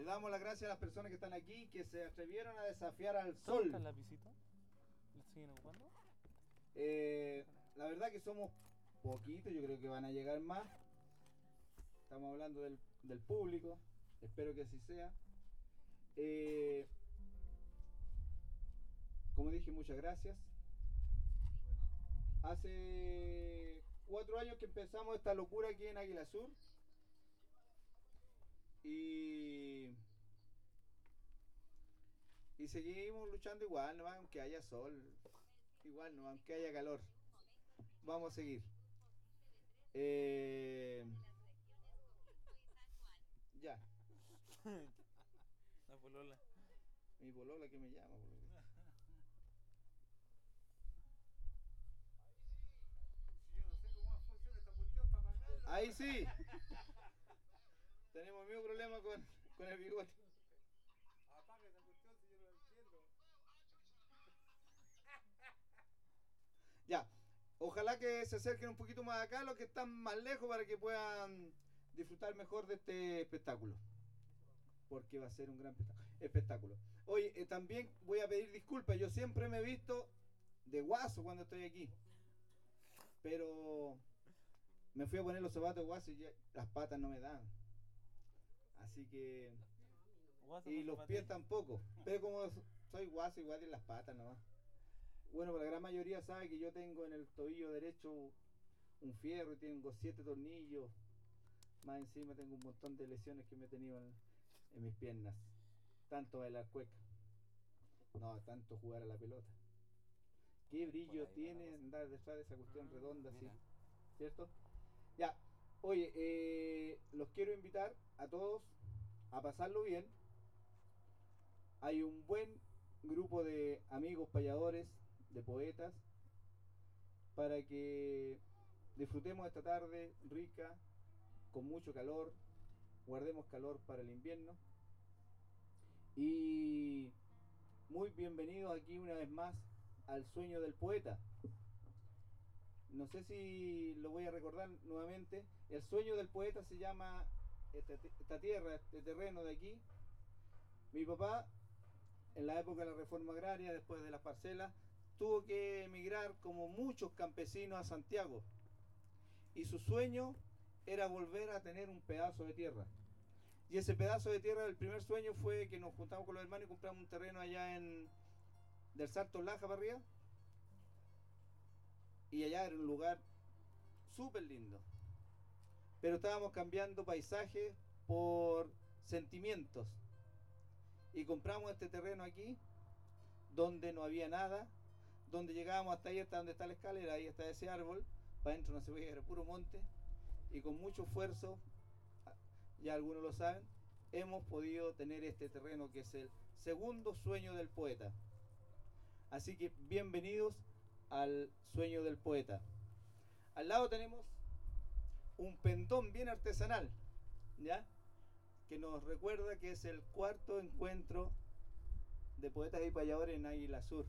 damos las gracias a las personas que están aquí, que se atrevieron a desafiar al sol. ¿Está el lapicito? ¿Lo siguen ocupando? La verdad que somos poquitos, yo creo que van a llegar más. Estamos hablando del público, espero que así sea. Como dije, muchas gracias. Hace 4 años que empezamos esta locura aquí en Águila Sur. Y seguimos luchando igual, ¿no? Aunque haya sol, igual, ¿no? Aunque haya calor. Vamos a seguir. Ya. La polola. Mi polola que me llama. Ahí sí. Tenemos el mismo problema con el bigote. Apaga esa cuestión si yo no lo entiendo. Ya. Ojalá que se acerquen un poquito más acá los que están más lejos para que puedan disfrutar mejor de este espectáculo. Porque va a ser un gran espectáculo. Oye, también voy a pedir disculpas. Yo siempre me he visto de guaso cuando estoy aquí. Pero me fui a poner los zapatos de guaso y ya las patas no me dan. Así que... Y los pies tampoco. Pero como soy guaso, igual en las patas nomás. Bueno, la gran mayoría sabe que yo tengo en el tobillo derecho un fierro y tengo 7 tornillos. Más encima tengo un montón de lesiones que me he tenido en mis piernas. Tanto bailar cueca. No, tanto jugar a la pelota. Qué brillo tiene andar detrás de esa cuestión redonda así. ¿Cierto? Ya. Oye, los quiero invitar a todos a pasarlo bien. Hay un buen grupo de amigos payadores, de poetas, para que disfrutemos esta tarde rica, con mucho calor, guardemos calor para el invierno. Y muy bienvenidos aquí una vez más al Sueño del Poeta. No sé si lo voy a recordar nuevamente. El Sueño del Poeta se llama esta tierra, este terreno de aquí. Mi papá, en la época de la reforma agraria, después de las parcelas, tuvo que emigrar como muchos campesinos a Santiago. Y su sueño era volver a tener un pedazo de tierra. Y ese pedazo de tierra, el primer sueño fue que nos juntamos con los hermanos y compramos un terreno allá del Salto Laja para arriba. Y allá era un lugar súper lindo. Pero estábamos cambiando paisajes por sentimientos. Y compramos este terreno aquí, donde no había nada, donde llegábamos hasta ahí, hasta donde está la escalera, ahí está ese árbol, para adentro no se veía, era puro monte, y con mucho esfuerzo, ya algunos lo saben, hemos podido tener este terreno que es el segundo sueño del poeta. Así que bienvenidos al Sueño del Poeta. Al lado tenemos un pendón bien artesanal, ¿ya? Que nos recuerda que es el 4º encuentro de poetas y payadores en Águila Sur.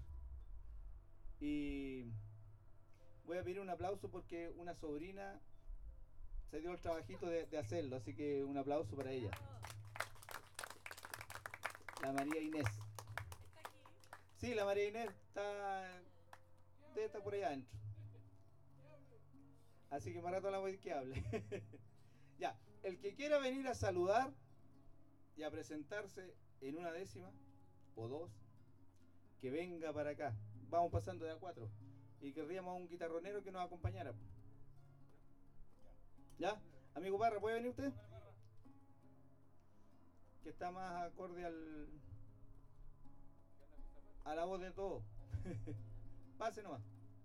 Y voy a pedir un aplauso porque una sobrina se dio el trabajito de hacerlo, así que un aplauso para ella. La María Inés. ¿Está aquí? Sí, la María Inés está por allá adentro. Así que más rato la voy a decir que hable. Ya, el que quiera venir a saludar y a presentarse en una décima o 2, que venga para acá. Vamos pasando de a 4 y querríamos a un guitarronero que nos acompañara. ¿Ya? Amigo Parra, ¿puede venir usted? Que está más acorde a la voz de todo. Pase nomás.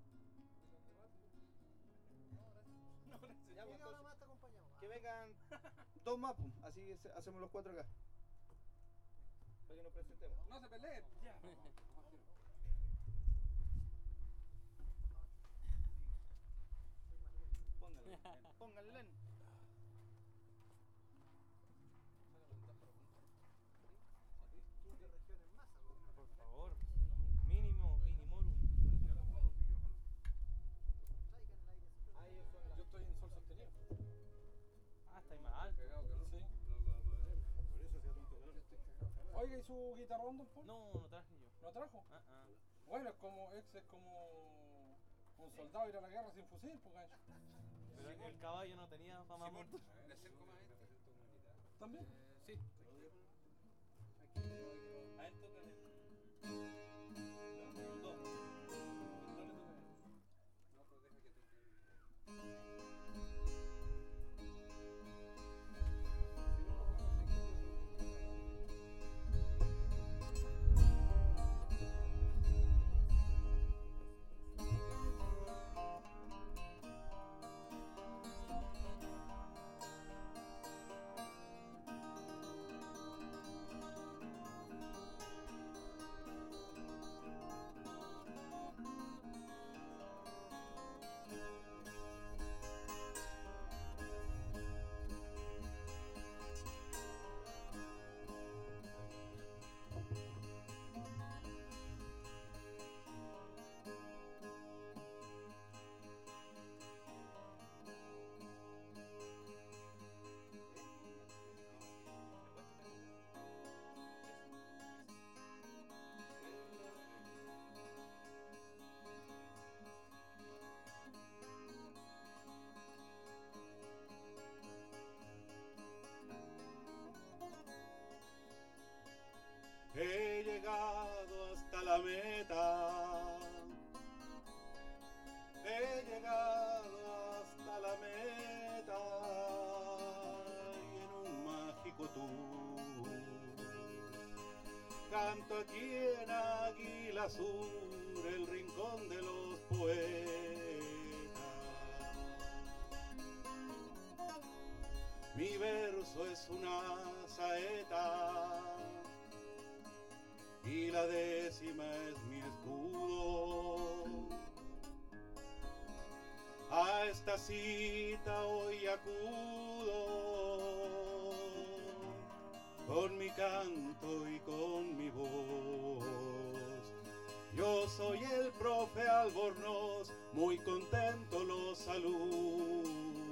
Ya, pues, entonces, que vengan 2 más, pues, así hacemos los 4 acá. Para que nos presentemos. No se peleen. Ya. Pónganle. Pónganle. Por favor, mínimo, minimorum. Yo estoy en sol sostenido. Ah, está ahí más alto. Cagado que no. Sí. Por eso hacía tanto calor. traje su guitarrón, don Paul? No, no traje yo. ¿Lo trajo? Bueno, es como un soldado ir a la guerra sin fusil, pues gancho. Pero el caballo no tenía para más montar. ¿Le acerco más a este? ¿También? Sí. A esto también. He llegado hasta la meta, he llegado hasta la meta y en un mágico tour canto aquí en Águila Sur, el rincón de los poetas. Mi verso es una saeta y la décima es mi escudo. A esta cita hoy acudo con mi canto y con mi voz. Yo soy el profe Albornoz, muy contento los saludo.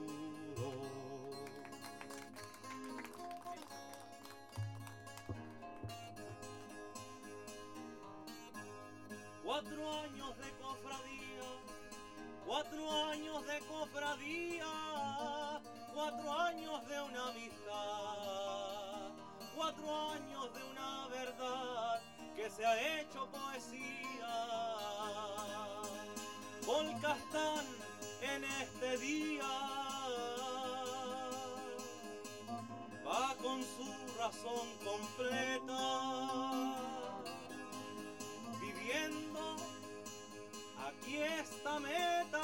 4 años de cofradía, 4 años de cofradía, 4 años de una amistad, 4 años de una verdad que se ha hecho poesía. Volcastán en este día va con su razón completa, viviendo aquí esta meta,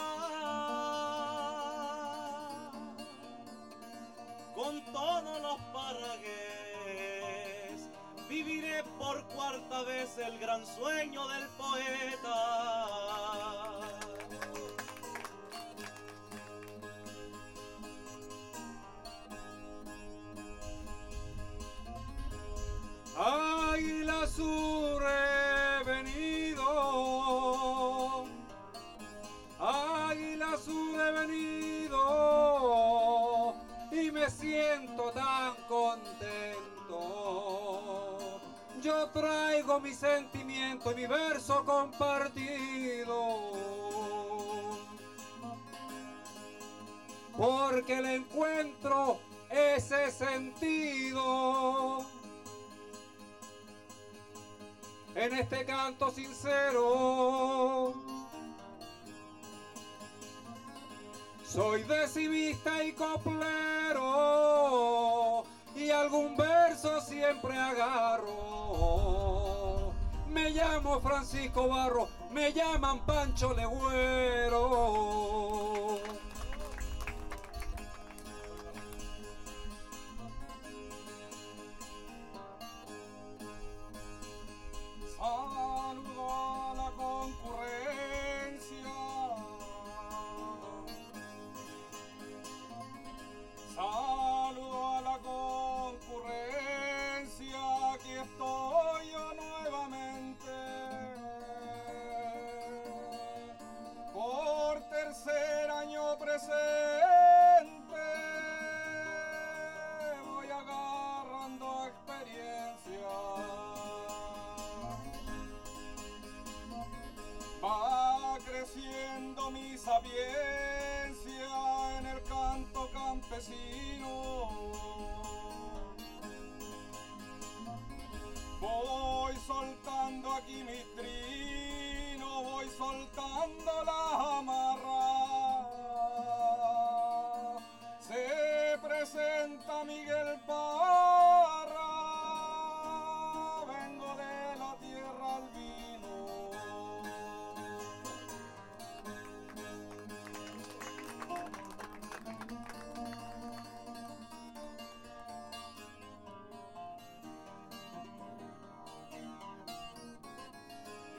con todos los parragués, viviré por 4ª vez el gran sueño del poeta. Águila Sur he venido, Águila Sur he venido y me siento tan contento. Yo traigo mi sentimiento y mi verso compartido, porque le encuentro ese sentido en este canto sincero. Soy decimista y coplero y algún verso siempre agarro. Me llamo Francisco Barro, me llaman Pancho Legüero. Saludo a la concurrencia, saludo a la concurrencia, aquí estoy yo nuevamente, por tercera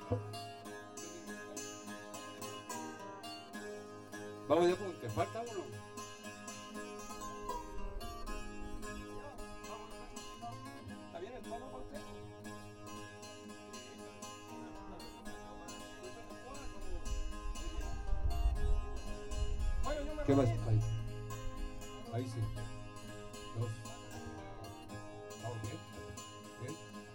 Vamos de apunte, falta uno. ¿Está bien el tono para usted? Bueno, yo me ¿Qué más? reí. Ahí. Ahí sí. Dos. Vamos bien. Bien.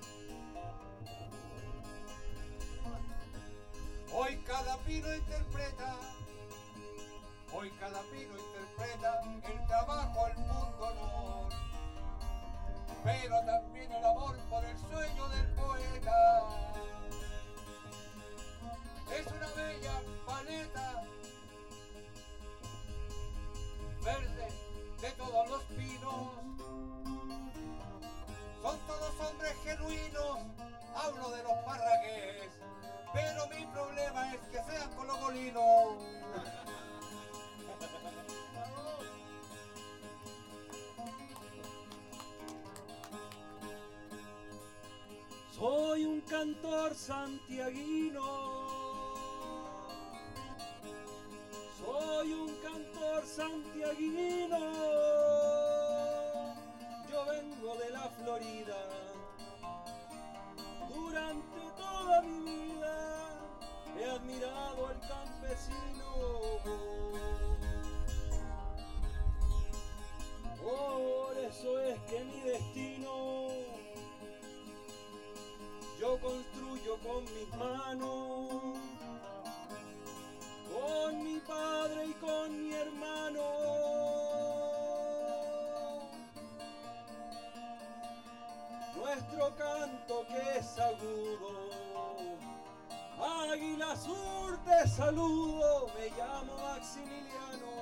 Hoy cada pino interpreta. Hoy cada pino interpreta el trabajo, el mundo, honor. Pero también el amor por el sueño del poeta. Es una bella paleta verde de todos los pinos. Son todos hombres genuinos, hablo de los parragués, pero mi problema es que sean colocolinos. Soy un cantor santiaguino. Soy un cantor santiaguino. Yo vengo de la Florida. Durante toda mi vida he admirado al campesino. Por eso es que mi destino yo construyo con mis manos, con mi padre y con mi hermano. Nuestro canto que es agudo, Águila Sur te saludo, me llamo Maximiliano.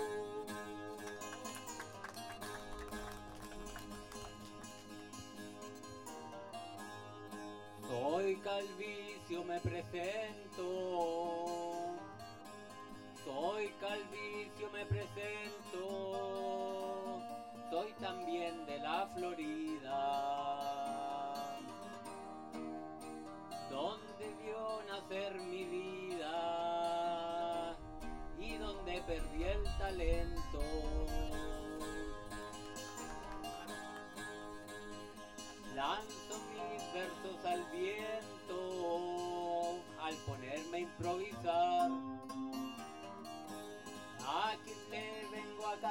Soy Calvicio, me presento. Soy Calvicio, me presento. Soy también de la Florida, donde vio nacer mi vida y donde perdí el talento. Lanzo mis versos al viento al ponerme a improvisar. A quien le vengo a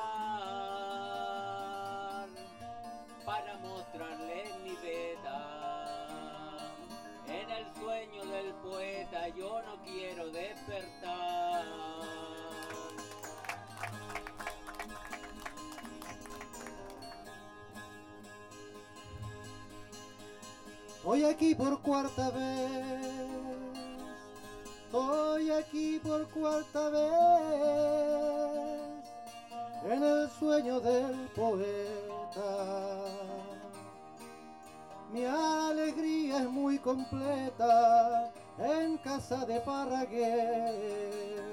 cantar para mostrarle mi beta. En el sueño del poeta yo no quiero despertar. Estoy aquí por cuarta vez, estoy aquí por cuarta vez, en el sueño del poeta. Mi alegría es muy completa en casa de Parragués.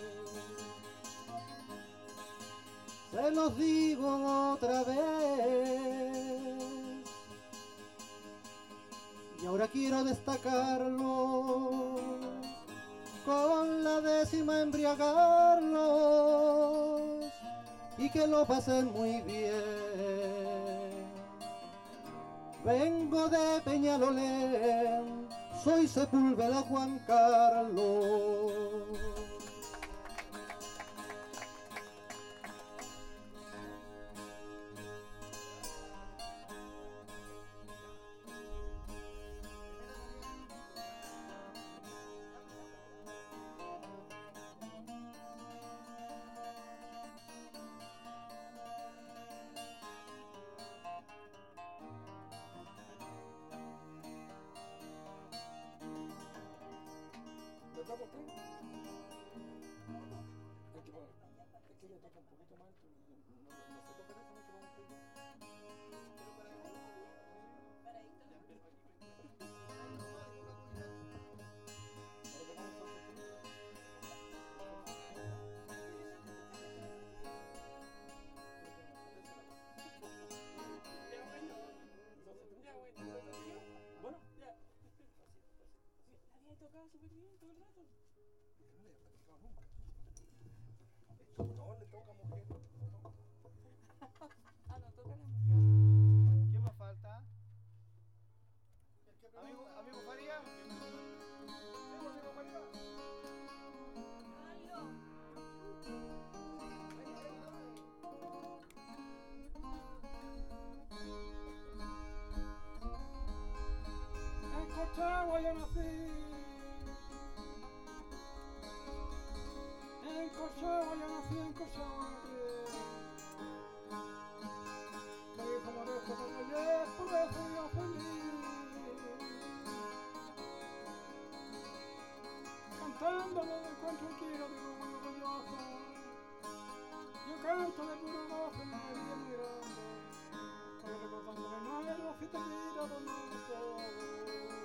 Se los digo otra vez. Y ahora quiero destacarlo, con la décima embriagarlos y que lo pasen muy bien. Vengo de Peñalolén, soy Sepúlveda Juan Carlos. ¿Le toca a usted? Es que le toca un poquito más alto. No se toca eso mucho más alto. Bueno, yo nací. En Corchagua yo nací, en Corchagua me dijo Modesto cuando ayer, por eso yo feliz. Cantando me encuentro tranquilo, digo muy orgulloso. Yo canto de puro gozo, mi alegría muy grande. Hoy recordándome mal, la fiesta mira donde estoy.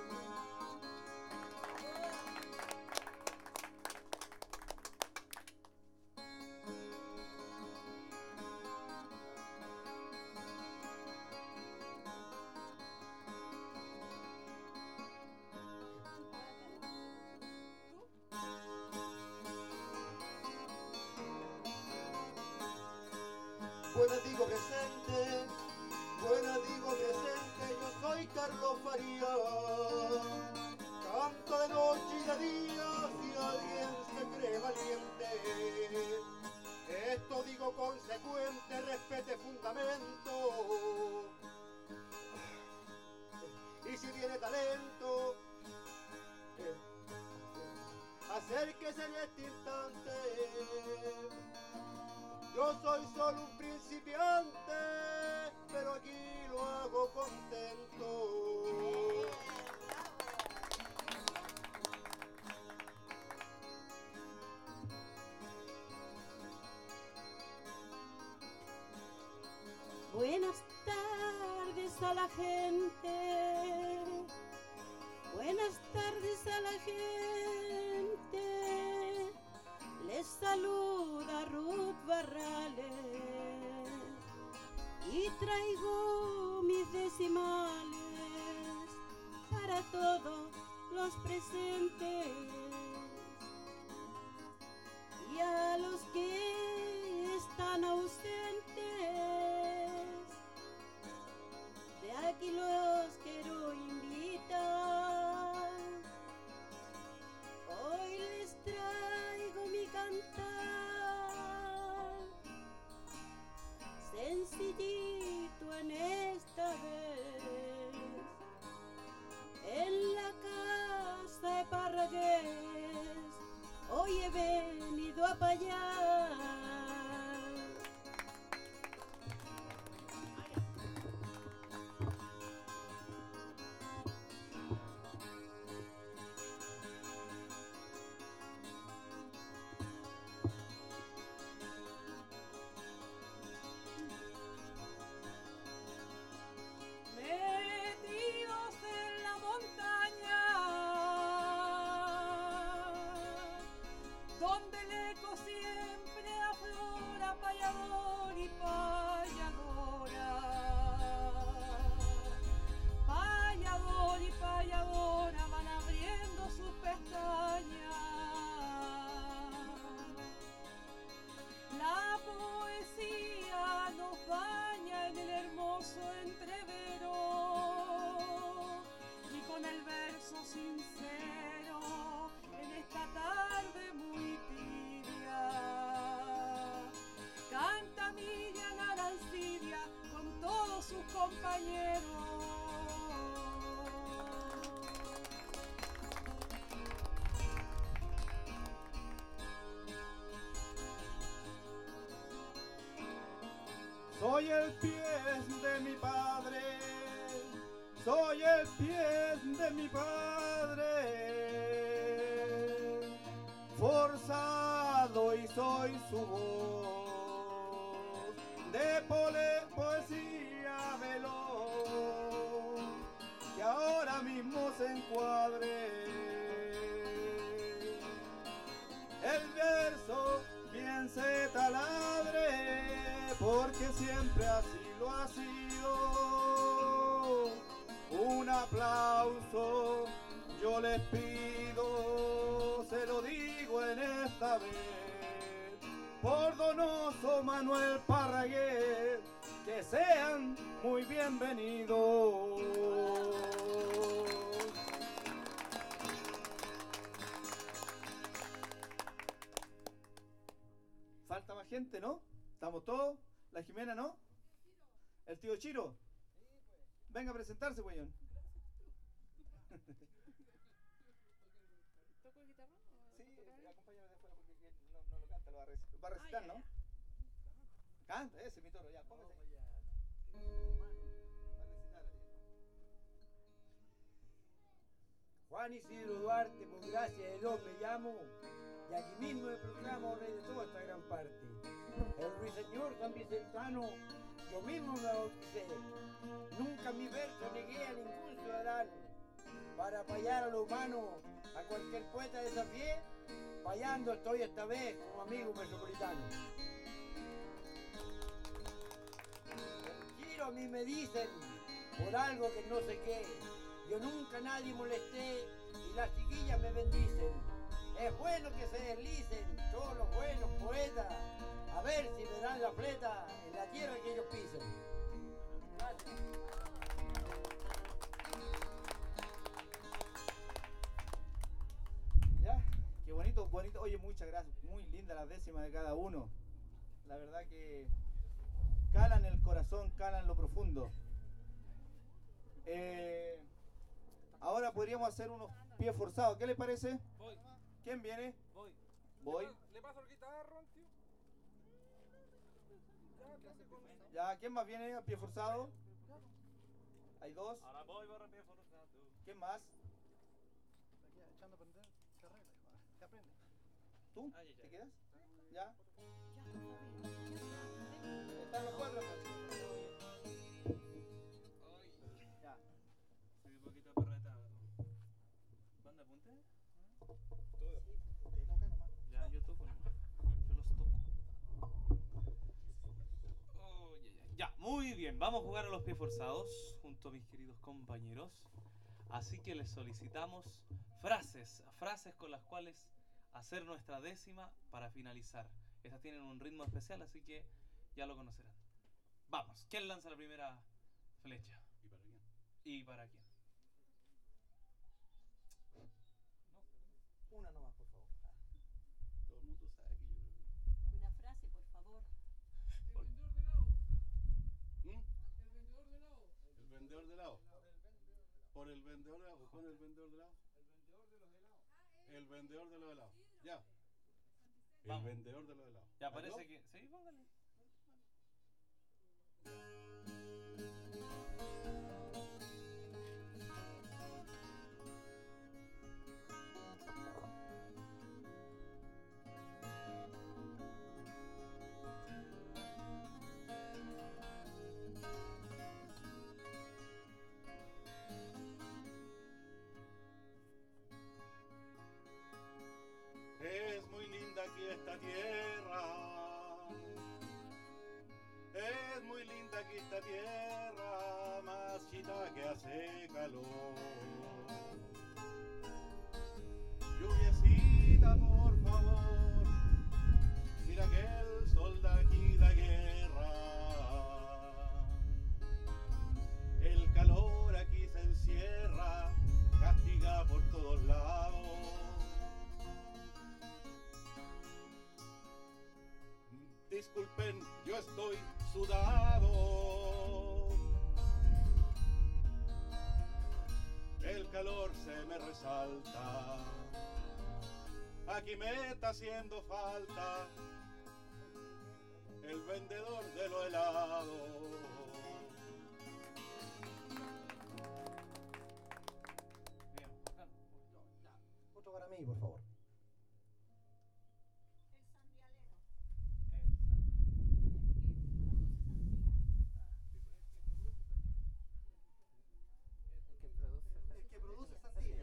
Buenas digo presente, buenas digo presente, yo soy Carlos Farías. Canto de noche y de día si alguien se cree valiente. Esto digo consecuente, respete fundamento. Y si tiene talento, acérquese en este instante. Yo soy solo un principiante, pero aquí lo hago contento. Buenas tardes a la gente, buenas tardes a la gente, les saluda Ruth Barrales y traigo mis decimales para todos los presentes y a los que están ausentes. De aquí los quiero invitar. Hoy les traigo mi cantar, sencillito en esta vez, en la casa de Parragués. Hoy he venido a payar. Metidos en la montaña, donde el eco siempre aflora, payador y payadora. Payador y payadora van abriendo sus pestañas. La poesía nos baña en el hermoso entrevero y con el verso sincero en esta tarde muy tibia canta Miriam Arancidia con todos sus compañeros. Soy el pie de mi padre, soy el pie de mi padre, forzado y soy su voz, de poesía veloz, que ahora mismo se encuadre. El verso bien se taladre, porque siempre así lo ha sido. Un aplauso yo les pido, se lo digo en esta vez, por Donoso Manuel Parragués, que sean muy bienvenidos. Falta más gente, ¿no? ¿Estamos todos? ¿La Jimena no? ¿El tío Chiro? Venga a presentarse, güeyón. va a recitar, ¿no? Canta, ese mi toro, ya, póngase. Juan Isidro Duarte, por gracia de Dios me llamo, y aquí mismo me proclamo rey de toda esta gran parte. El ruiseñor San Vicentano, yo mismo me bauticé. Nunca en mi verso negué a ningún ciudadano. Para payar a lo humano, a cualquier poeta desafié, payando estoy esta vez como amigo metropolitano. Giro a mí me dicen, por algo que no sé qué, yo nunca a nadie molesté y las chiquillas me bendicen. Es bueno que se deslicen todos los buenos poetas, a ver si me dan la fleta en la tierra que ellos pisen. Gracias. ¿Ya? Qué bonito, bonito. Oye, muchas gracias. Muy linda la décima de cada uno. La verdad que calan el corazón, calan lo profundo. Ahora podríamos hacer unos pies forzados. ¿Qué le parece? Voy. ¿Quién viene? Voy. Voy. ¿Le paso el guitarra, tío? Ya, ¿quién más viene a pie forzado? Hay dos. Ahora voy para pie forzado. ¿Quién más? Aquí echando a aprender, se arregla, hijo. ¿Te aprende? ¿Tú? Ah, ya. ¿Te quedas? ¿Ya? Están los cuatro. Ya. Soy un poquito perretado. ¿Banda apunte? Ya, yo toco nomás. Yo los toco. Oh, ya. Muy bien, vamos a jugar a los pies forzados junto a mis queridos compañeros. Así que les solicitamos frases con las cuales hacer nuestra décima para finalizar. Estas tienen un ritmo especial, así que ya lo conocerán. Vamos, ¿quién lanza la primera flecha? ¿Y para quién? Una nomás, por favor. Todo el mundo sabe que yo creo que... Una frase, por favor. El vendedor de helado. Por el vendedor de helado. Con el vendedor de helado. El vendedor de los helados. Ya. El Vamos. vendedor de los helados. Ya parece que... Sí, póngale. Es muy linda aquí esta tierra. Es muy linda aquí esta tierra, machita que hace calor. Lluviecita, por favor, mira que el sol de aquí da guerra. El calor aquí se encierra, castiga por todos lados. Disculpen, yo estoy sudado. El calor se me resalta. Aquí me está haciendo falta el vendedor de los helados. Bien, bacán. Otro para mí, por favor. El que produce sandía.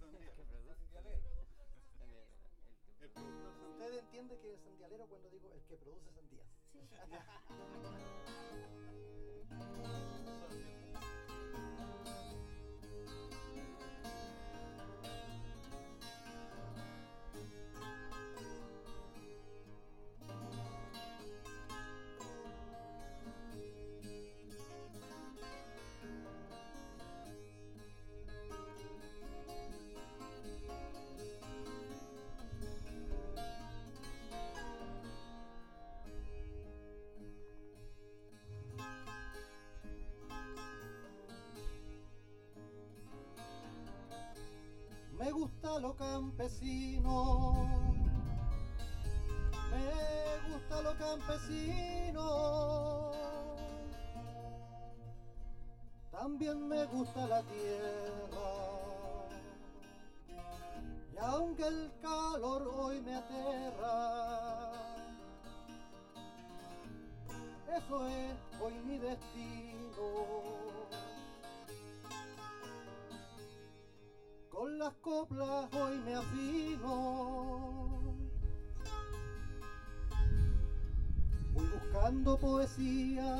Usted entiende que es sandialero cuando digo el que produce sandías. Me gusta lo campesino, me gusta lo campesino, también me gusta la tierra. Y aunque el calor hoy me aterra, eso es hoy mi destino. Con las coplas hoy me afino, voy buscando poesía,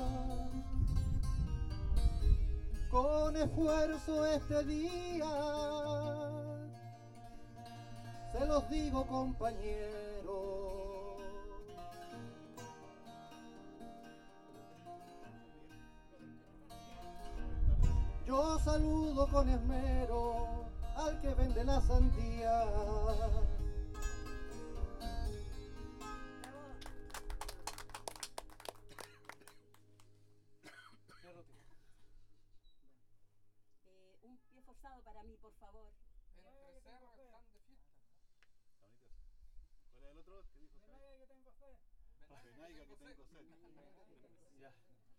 con esfuerzo este día, se los digo compañeros. Yo saludo con esmero al que vende la sandía. Un pie forzado para mí, por favor. Entre cerros están de fiesta. ¿Cuál es el otro que dijo? Venaiga que tengo sed. Venaiga que tengo sed. Ya.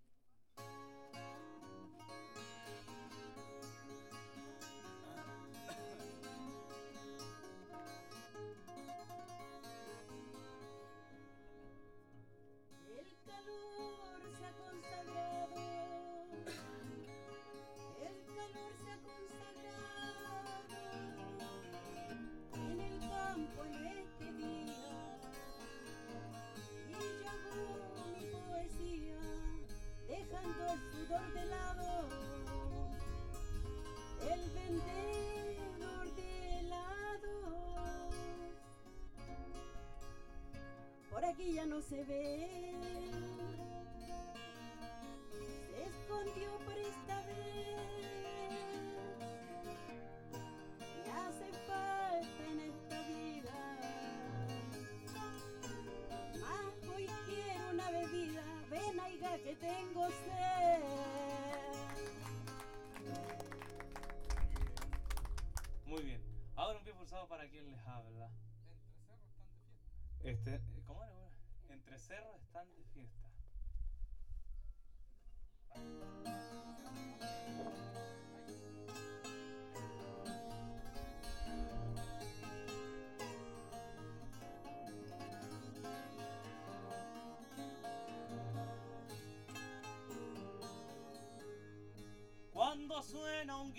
El calor se ha consagrado, el calor se ha consagrado en el campo en este día, y yo hago mi poesía dejando el sudor de lado, el vendedor de helados por aquí ya no se ve, se escondió por esta vez, me hace falta en esta vida, más hoy quiero una bebida, venaiga que tengo sed. Muy bien. Ahora un pie forzado para quien les habla. ¿Cómo era? Entre cerros están de fiesta. Cuando suena un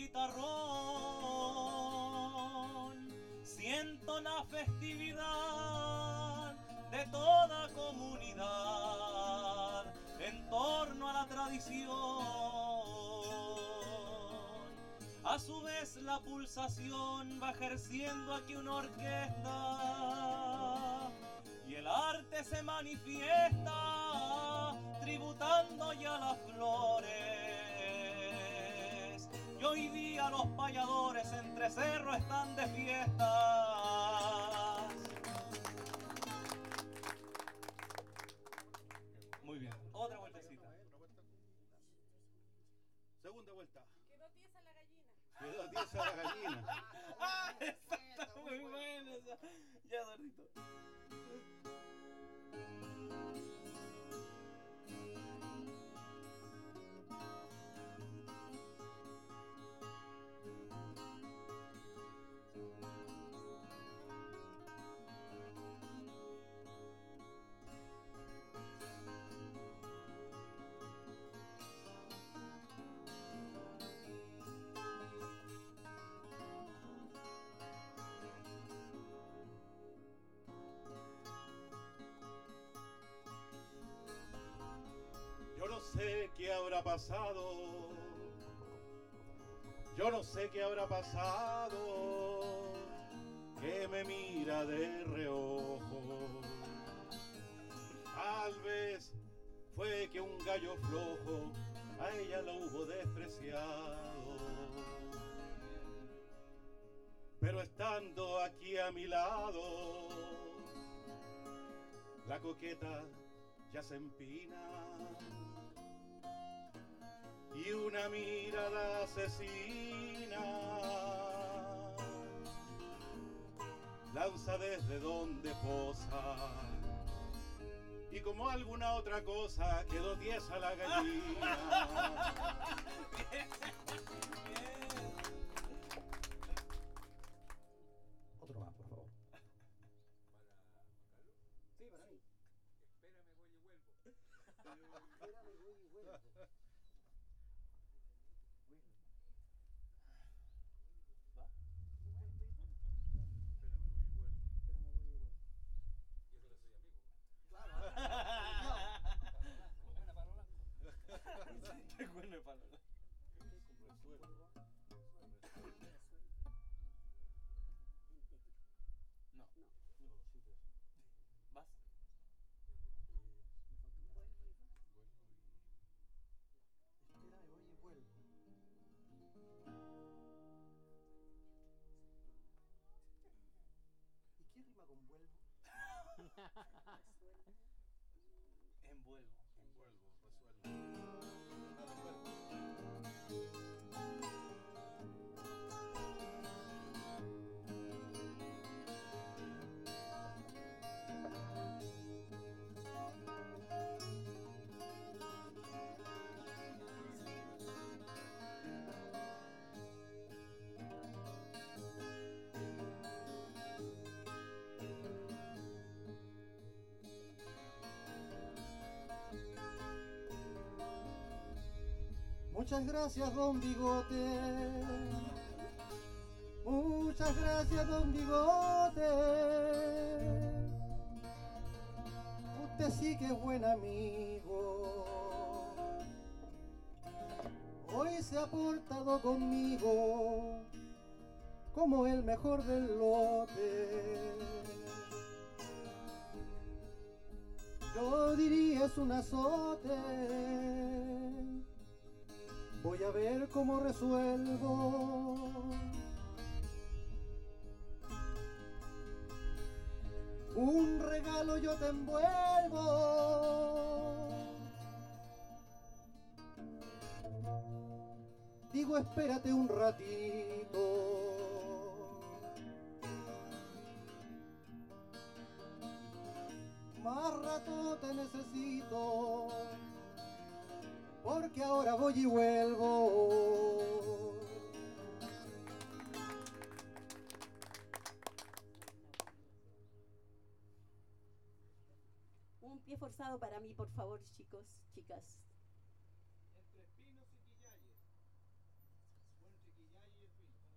guitarrón, siento la festividad de toda comunidad en torno a la tradición. A su vez la pulsación va ejerciendo aquí una orquesta y el arte se manifiesta tributando ya las flores. Y hoy día los payadores entre cerros están de fiestas. Muy bien, otra vueltecita. Segunda vuelta. Quedó tiesa la gallina. Quedó tiesa la gallina. Ah, esa está muy buena esa. Ya, Dordito. Yo no sé qué habrá pasado, yo no sé qué habrá pasado, que me mira de reojo. Tal vez fue que un gallo flojo a ella lo hubo despreciado. Pero estando aquí a mi lado, la coqueta ya se empina y una mirada asesina lanza desde donde posa como alguna otra cosa quedó tiesa la gallina. Otro más, por favor. Sí, para mí. Espérame, voy y vuelvo. Espérame, voy y vuelvo. ¿Va? Espérame, voy y vuelvo. Espérame, voy y vuelvo. Y eso que soy amigo. Claro. Buena palo blanco. Qué bueno el palo blanco. No. ¿Vas? Espérame, voy y vuelvo. ¿Y qué rima con vuelvo? Envuelvo. Envuelvo, resuelvo. Muchas gracias, don Bigote. Muchas gracias, don Bigote. Usted sí que es buen amigo. Hoy se ha portado conmigo como el mejor del lote. Yo diría es un azote. Voy a ver cómo resuelvo. Un regalo yo te envuelvo. Digo, espérate un ratito. Más rato te necesito. Porque ahora voy y vuelvo. Un pie forzado para mí, por favor, chicos, chicas.